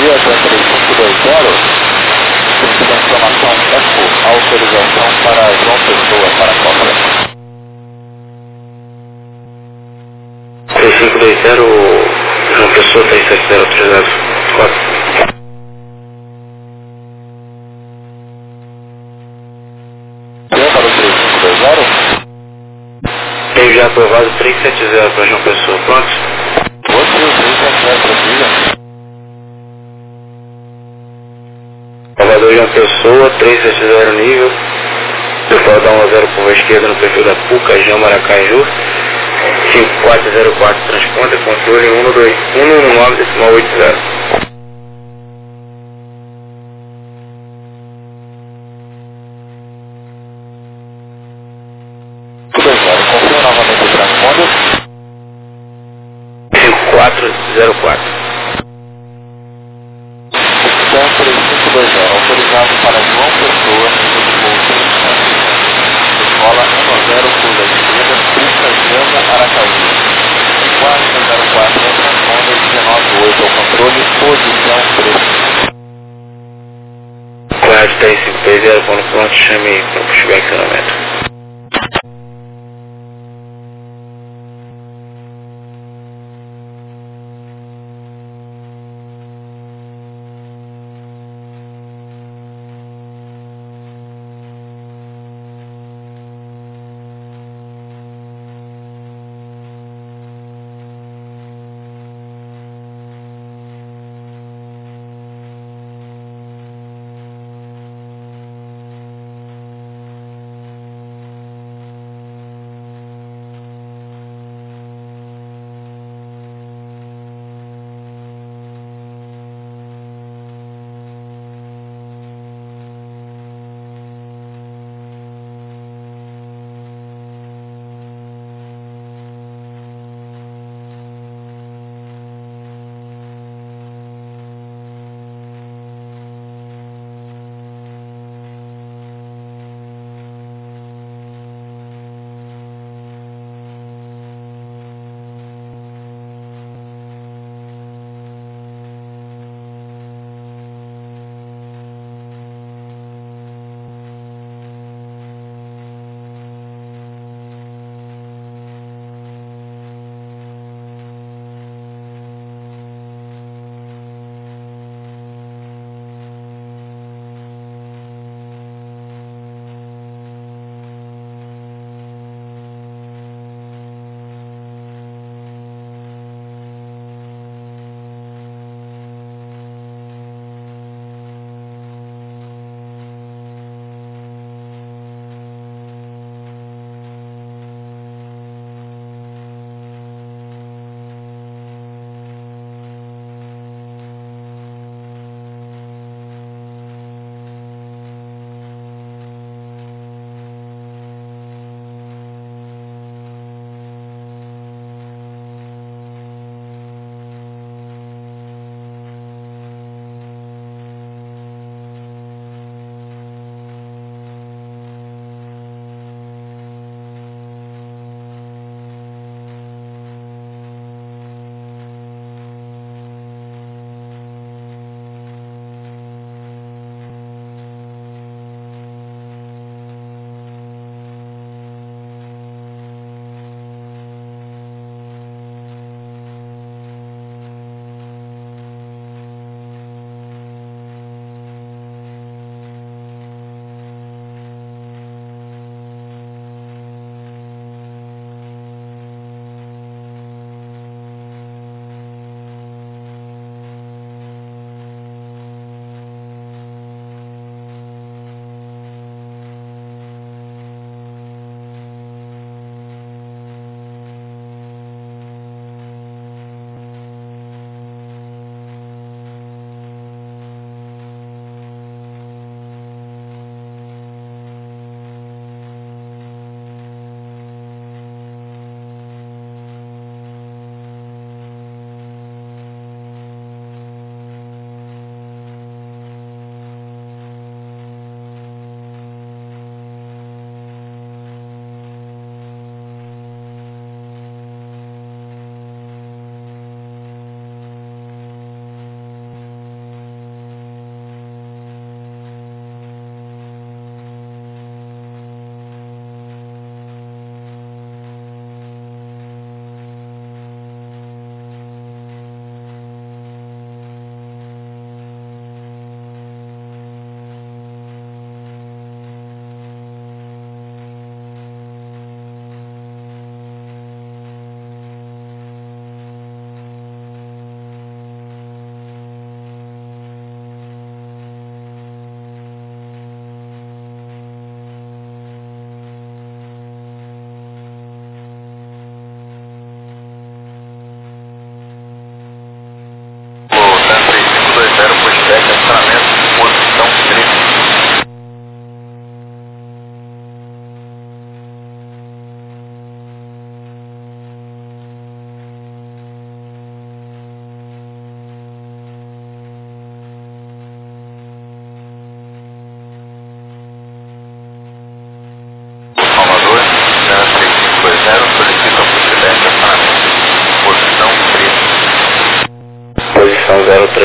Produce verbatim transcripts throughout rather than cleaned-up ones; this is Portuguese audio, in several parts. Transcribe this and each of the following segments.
dia, da três cinco dois zero. Sentido a informação ECO, autorização para João Pessoa, para Copa. três cinco dois zero, João Pessoa, três sete zero, autorizado. quatro. Dia para o três cinco dois zero. Tenho já aprovado três sete zero para João Pessoa, pronto? Você, o três sete zero, precisa? Salvador João Pessoa, três sete zero nível. Pessoal dá um zero curva esquerda no perfil da Puca, Jão Maracaju. cinco quatro zero quatro, transponder, controle um um dois um um nove decimal oito zero. Tudo bem, zero. Confirma novamente o transponder. cinco quatro zero quatro. Então, três cinco dois zero, autorizado para João Pessoa, nível de voo três sete zero. Escola um zero, curva esquerda, Puca, Jamo, Aracaju. quatro zero quatro, transponder dezenove oito ao controle, posição três. quatro três cinco três zero, ponto pronto, chame para puxar acionamento.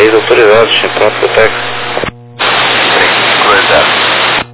três autorizados, pronto pro táxi. três cinco dois zero.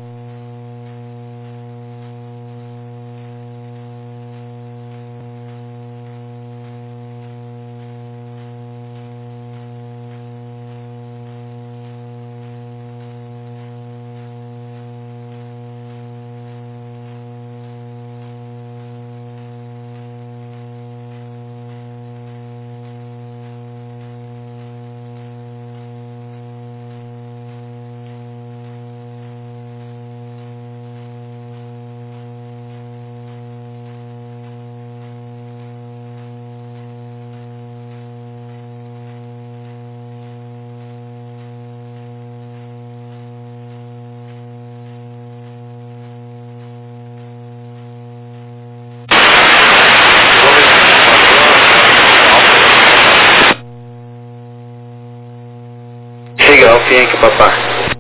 Siga ao fim aqui, papai.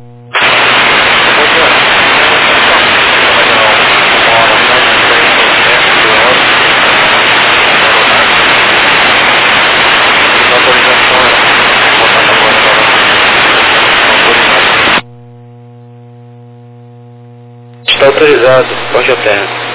Está autorizado, pode a perna.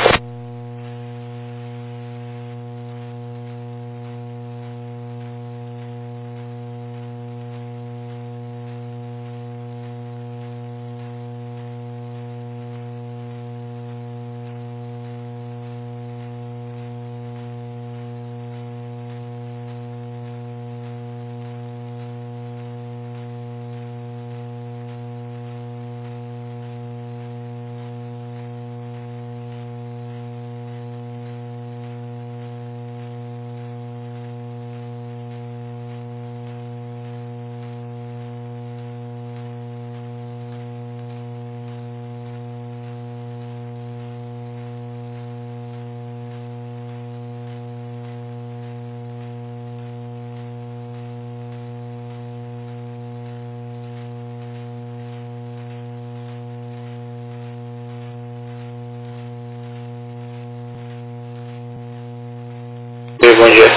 Bom dia.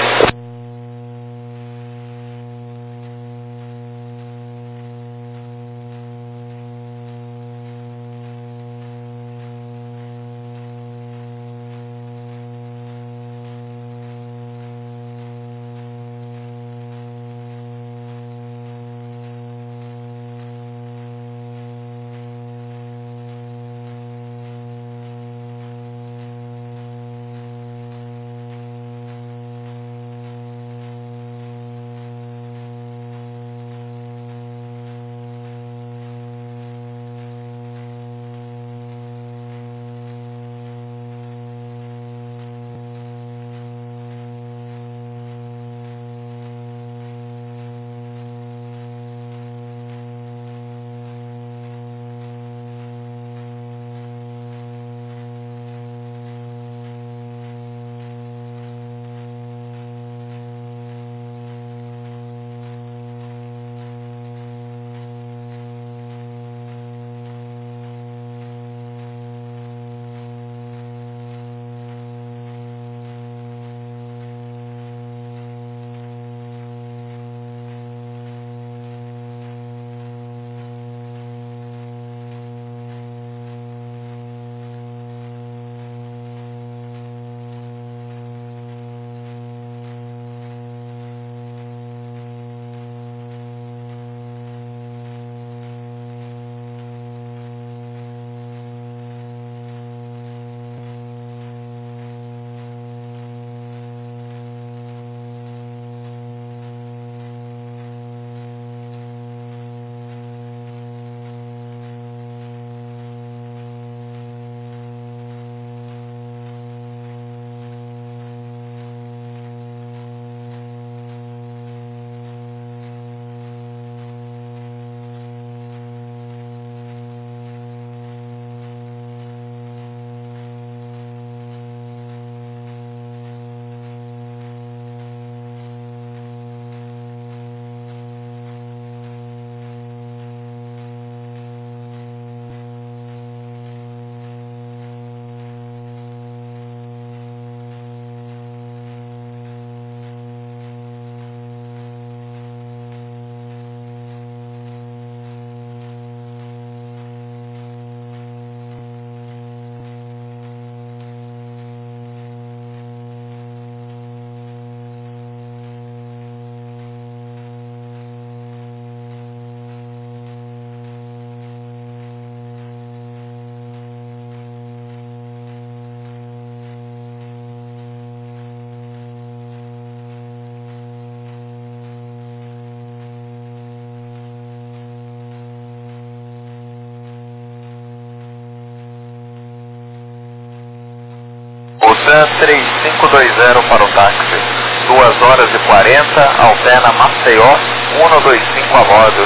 Dan três cinco dois zero para o táxi. duas horas e quarenta, Alpena Maceió, um dois cinco a bordo.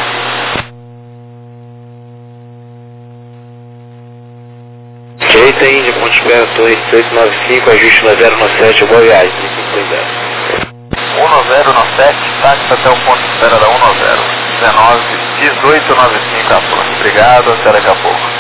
Direita Índia, Ponte Espera, Torre oito nove cinco, ajuste no zero nove sete, boa viagem, cinco dois zero. um zero nove sete, táxi até o ponto de espera da um zero. dezenove, dezoito noventa e cinco a Flor. Obrigado, até daqui a pouco.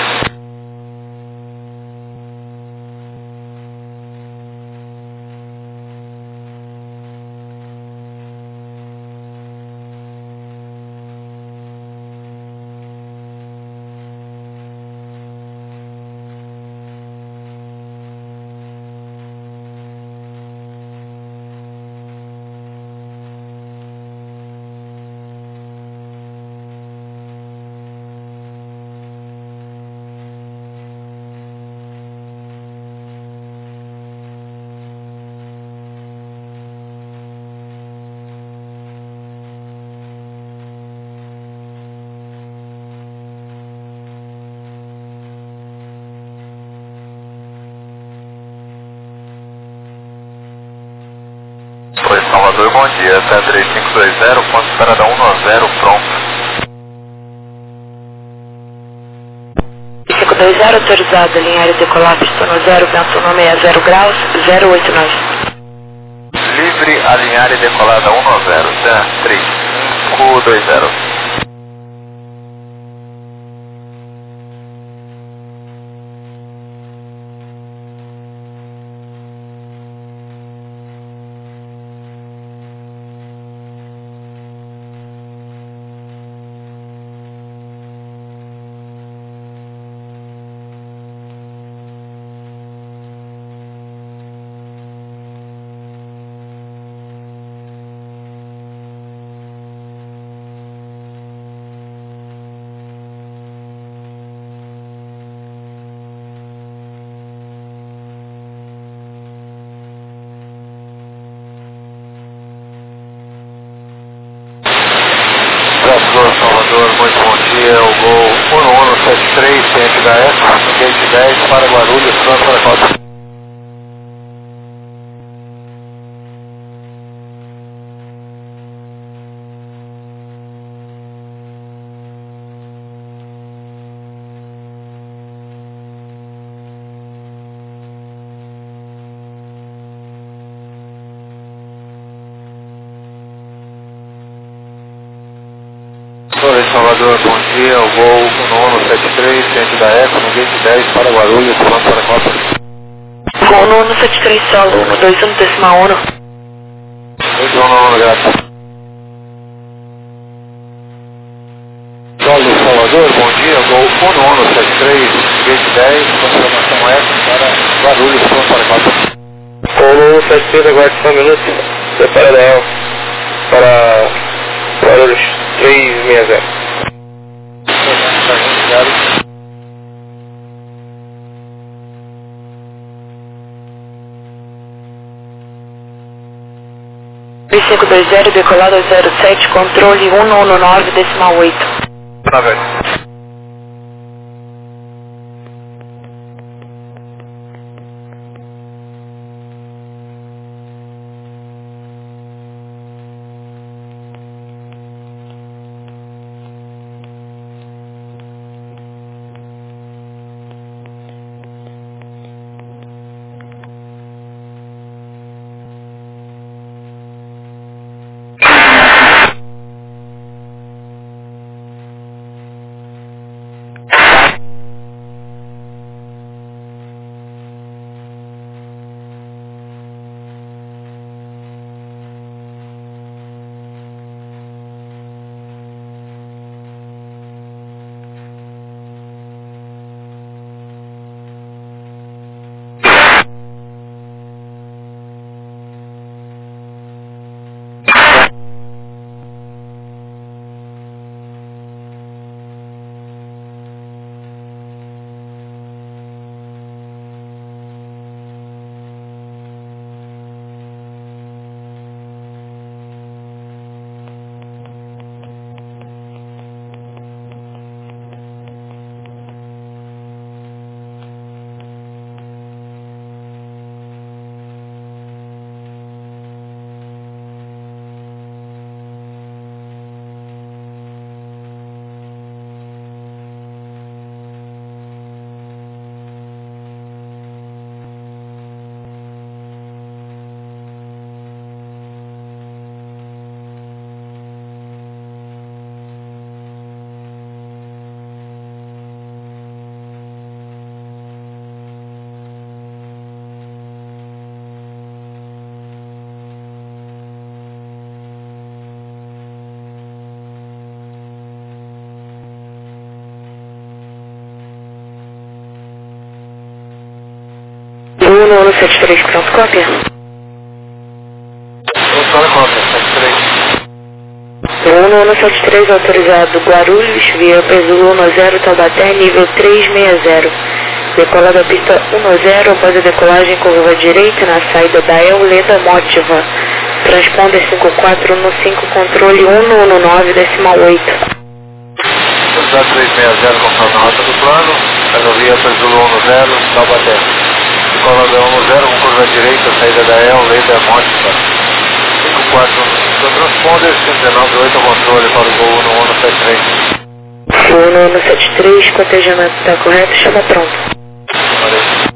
Oi, Salvador, bom dia. Até três cinco dois zero, ponto de espera da um zero, pronto. cinco dois zero, autorizado, linha aérea decolar, pistão no zero, vento no sessenta e zero graus, zero oito nove. Livre, alinhar e decolar da um zero, Dan três cinco dois zero. Salvador, Salvador, muito bom dia. O Gol um um sete três, ciente da S, gate dez para Guarulhos, pronto para a Costa. Oi, Salvador, bom dia. O Gol um um sete três, ciente da S, no gate dez para Guarulhos, pronto para a Costa. Gol um um sete três solo, um dois um decimal um. Muito bom, graças. Solo, Salvador, bom dia. Gol um um sete três, gate dez, confirmação S para Guarulhos, pronto para a Costa. um um sete três, aguarde só um minuto, prepara da El para Guarulhos três seis zero. cinco dois zero, decolado zero sete, controle um um nove decimal oito. um um sete três, pronto, cópia. Doutora cópia, sete três. um um sete três autorizado, Guarulhos, via peso um zero, Taubaté, nível trezentos e sessenta. Decolar da pista um zero, após a decolagem, curva direita na saída da Euleda Mótiva. Transponder cinco quatro um cinco, controle um um nove, decimal oito. Autorizado trezentos e sessenta, conforme a rota do plano. Ferrovia Pezulo um zero, Taubaté. Decolar da um zero, com curva direita, saída da Euleda Mótiva. cinco quatro um cinco, transponder cinco nove oito, controle para o voo um um sete três. um um sete três, cotejamento está correto, chama pronto. Valeu.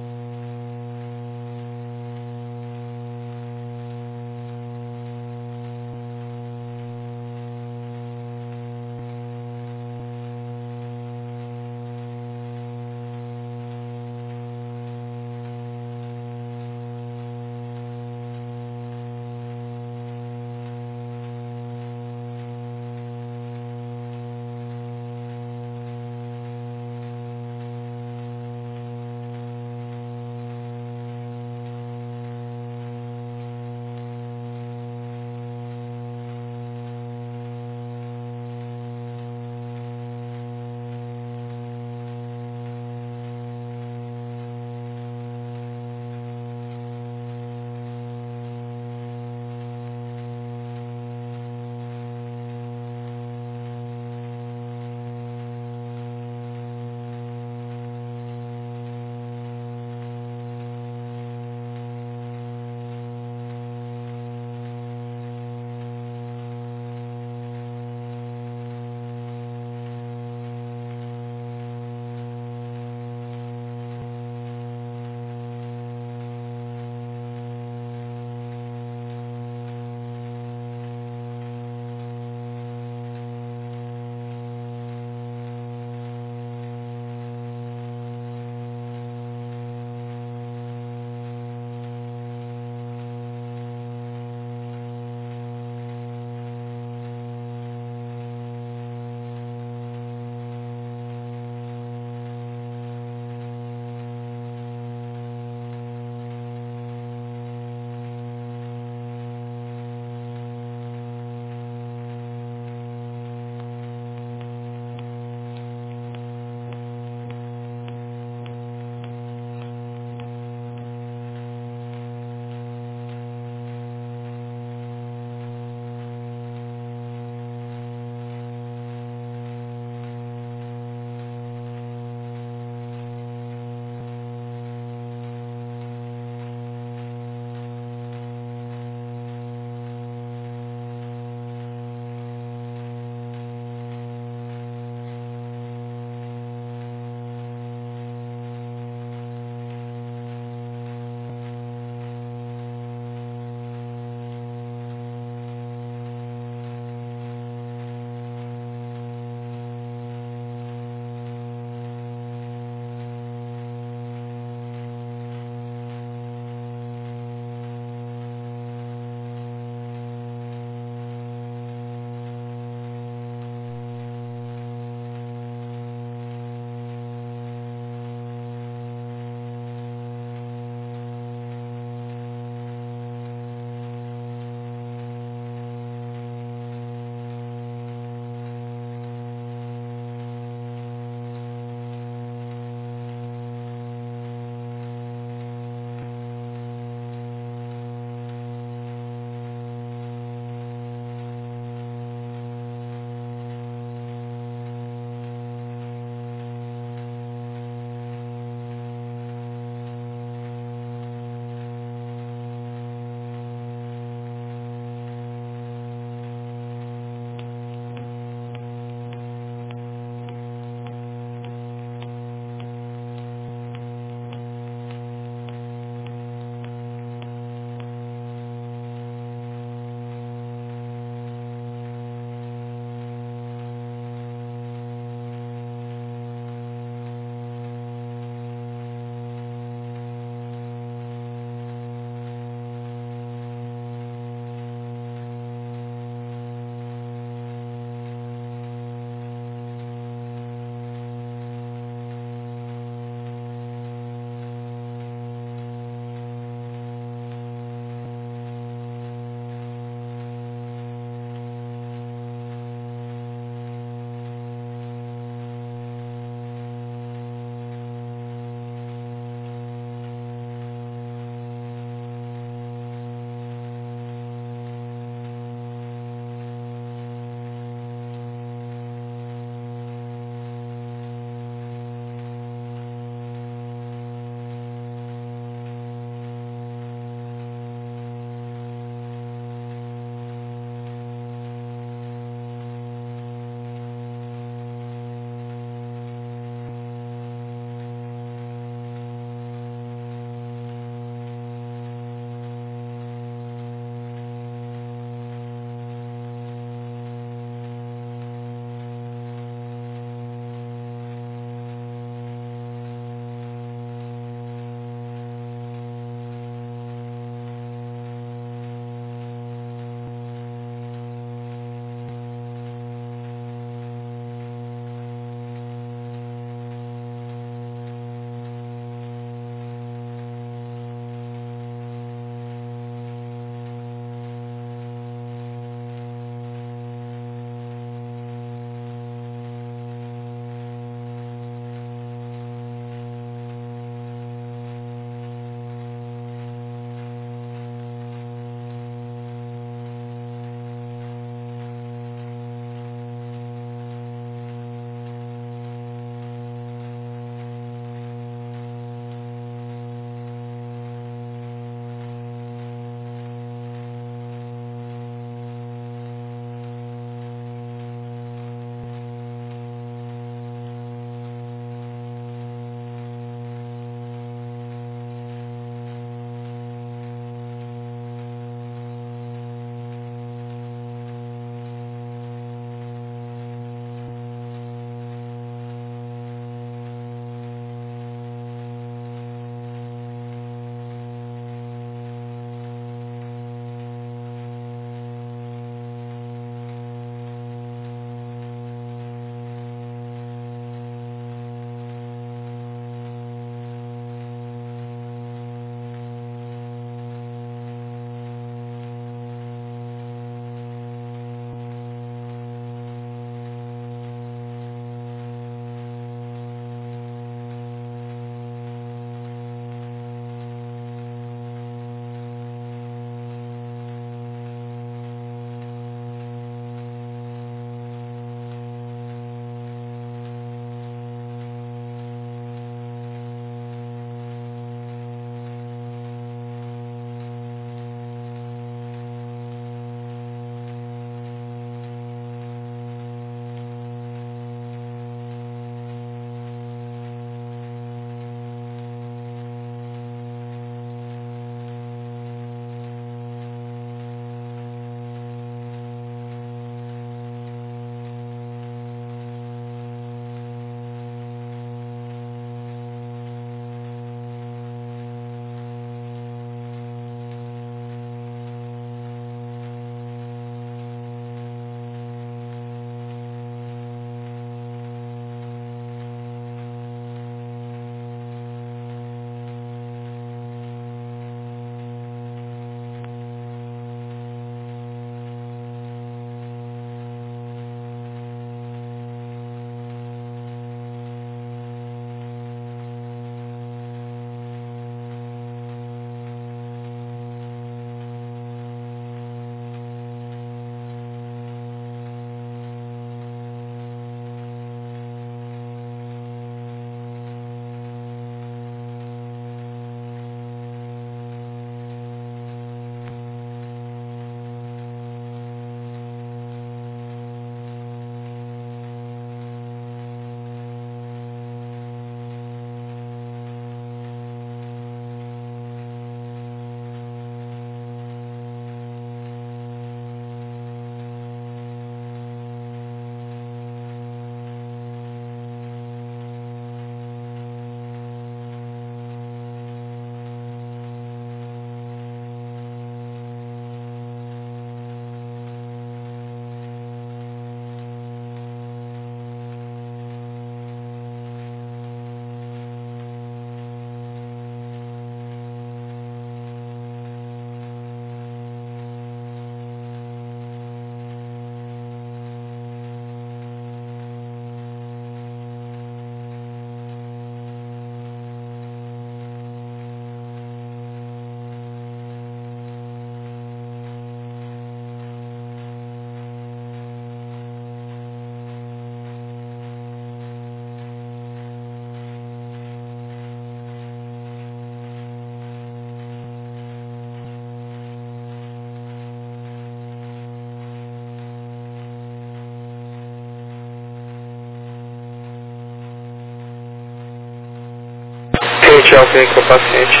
Frente ao cliente com o paciente.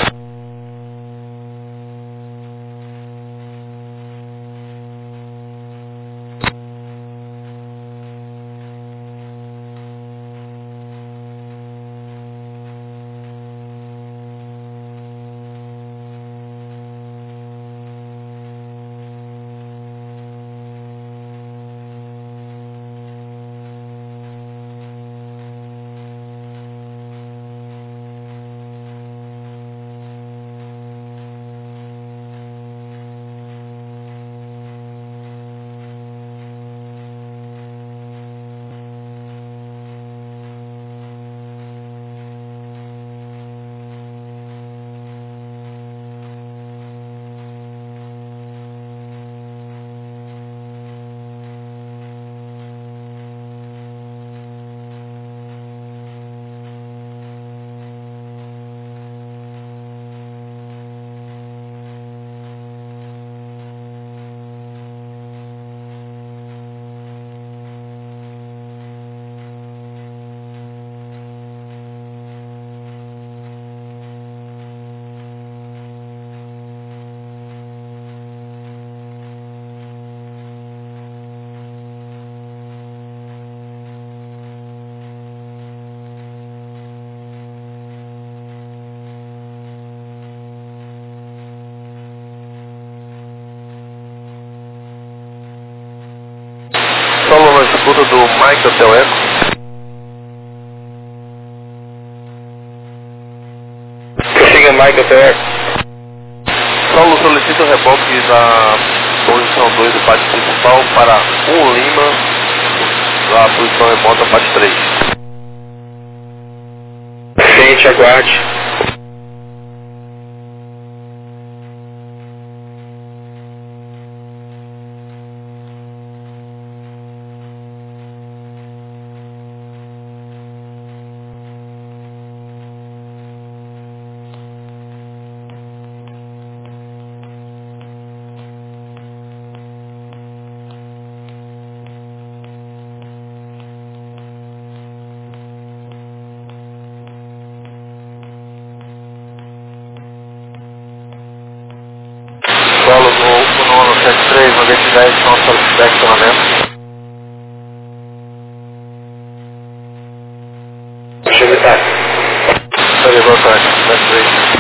Solo na escuta do Mike Hotel Eco. Prossiga Mike Hotel Eco. Solo solicita o reboque da posição dois do pátio principal para um Lima da posição remota pátio três. Frente, aguarde. Solo no nono sete três, noventa e dez, não solicita acionamento. Deixa eu evitar. Sorry, boa tarde, sete três.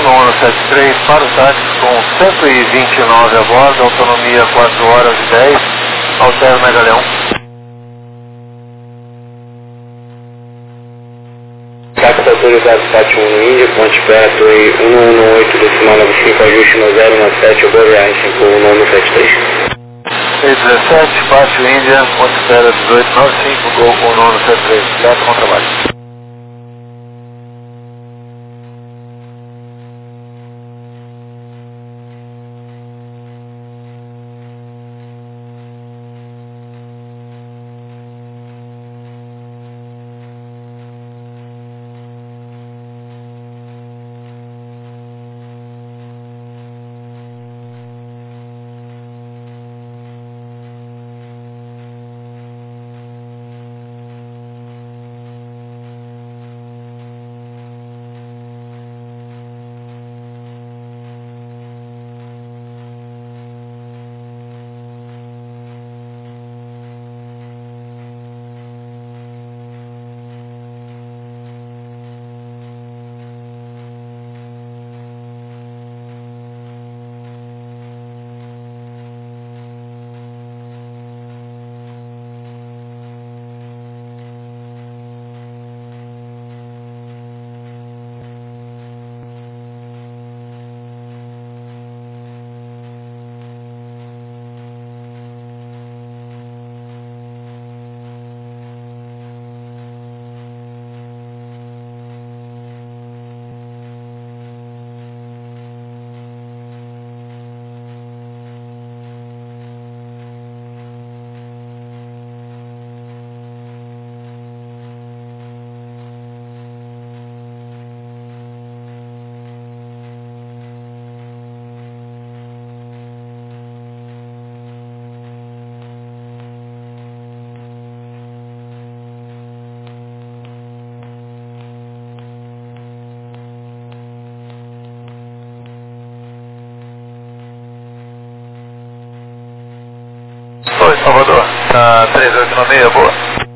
um um sete três para o táxi com cento e vinte e nove a bordo, autonomia quatro horas e dez, altera Megaleão. Táxi autorizado Fátima um no Índia, ponte pé, torre um um um oito, decimal nove cinco, ajuste no zero um sete, boa viagem, cinco um um sete três. E dezessete, Fátima Índia, ponte pé dezoito nove cinco, Gol um um sete três, direto com trabalho. Oi, Salvador, tá três oito nove seis, boa.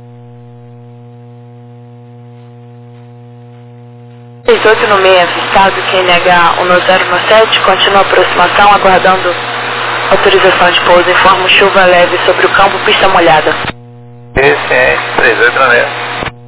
três oito nove seis, avistado Q N H um zero um sete, continua a aproximação, aguardando autorização de pouso, informa chuva leve sobre o campo, pista molhada. Esse é três oito nove seis.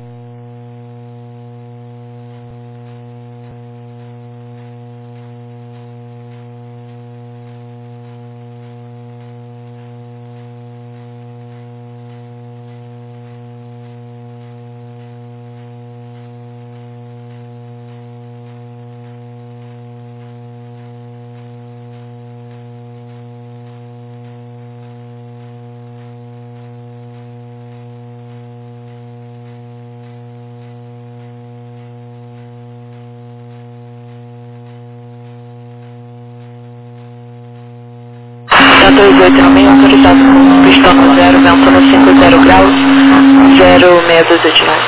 dois oito nove seis, autorizado com pistão no zero, vento no cinco zero graus, zero seis dois oito nove.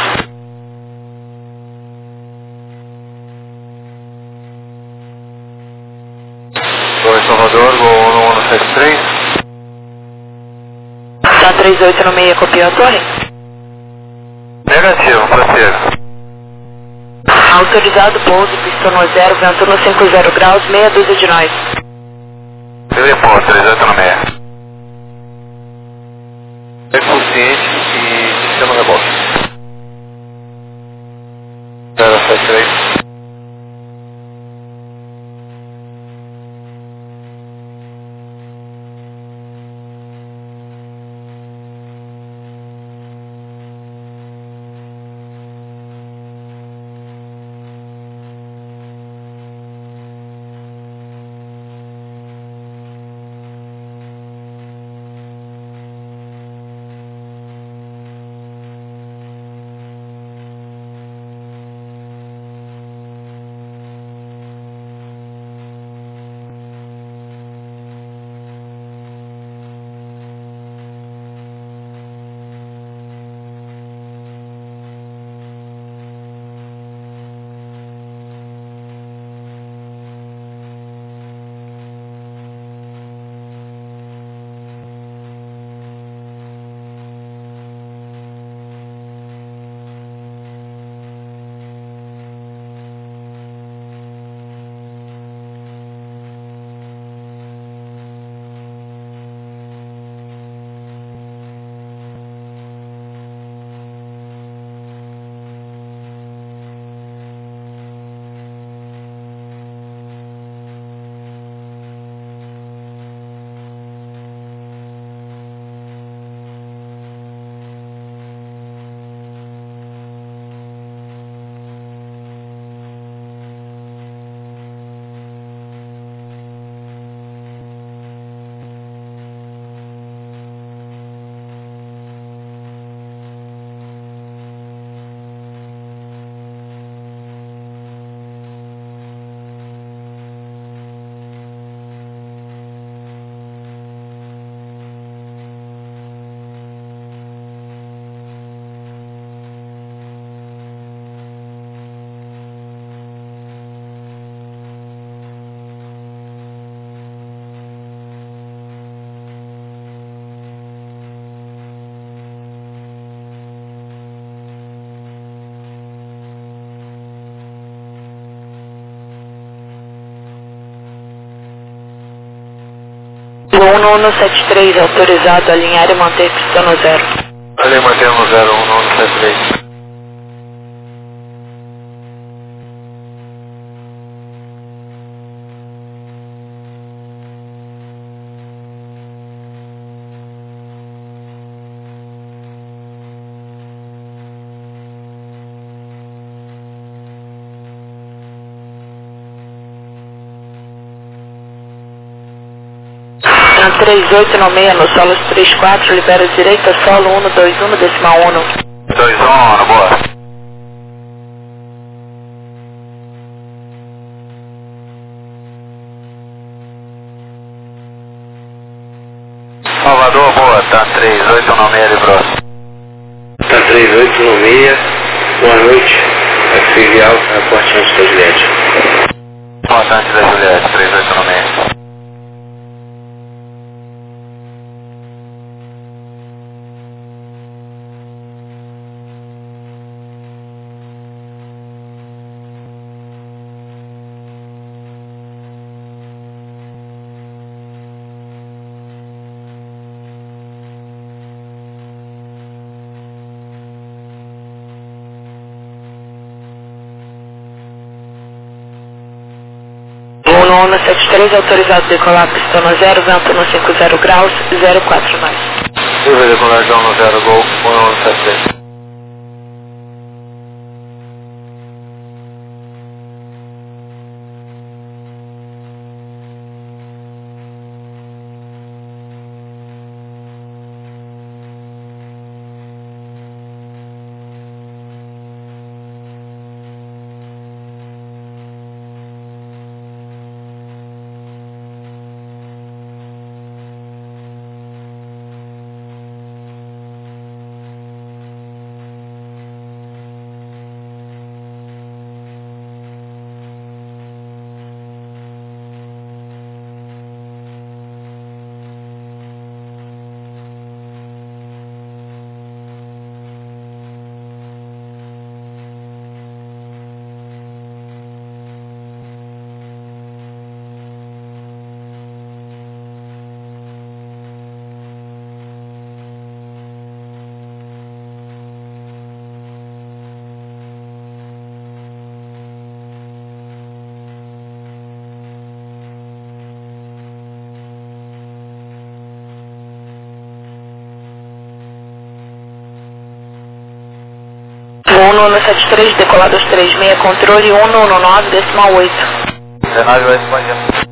Oi, Salvador, Gol um um sete três. Tá três oito nove seis, copiou a torre? Negativo, prossiga. Autorizado pouso, pistão no zero, vento no cinco zero graus, meia dúzia de nós. Telefone três oito nove seis. É consciente e sistema rebote. zero sete três. um um sete três, autorizado a alinhar e manter pista no zero. Ali mantendo zero um um sete três. três oito no meio, no solo três quatro, libera direita, solo um dois um, decimal um. dois um, boa. Salvador, boa, tá três oito no meio, livrou. Tá três oito no meio, boa noite. F I V Alfa, reporte antes da Juliette. Importante da Juliette, três oito no meio. um um sete três, autorizado a decolar pista no zero, vento no cinco zero graus, zero quatro nove. Eu vou decolar no zero, gol, um um sete três. um um sete três, decolado aos três seis, controle um um nove, decimal oito. dezenove vai expandindo.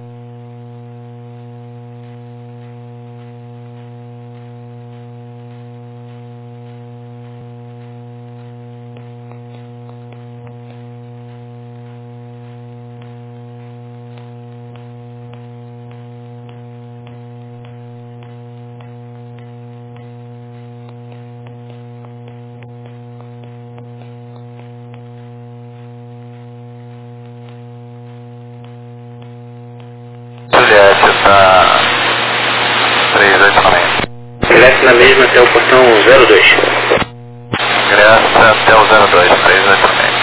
Juliette está três oito no meio. Ingresse na mesma até o portão zero dois. Ingressa até o zero dois, três oito no meio.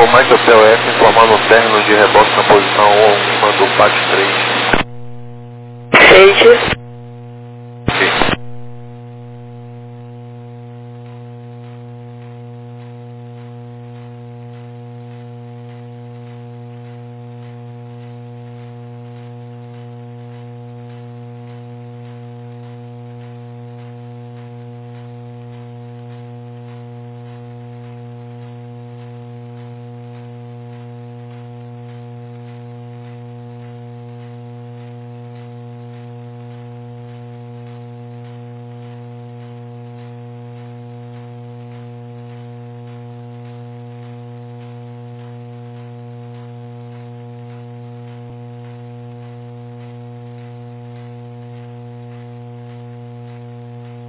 Mike Hotel F informando o término de reboque na posição um do P A C três. Seis.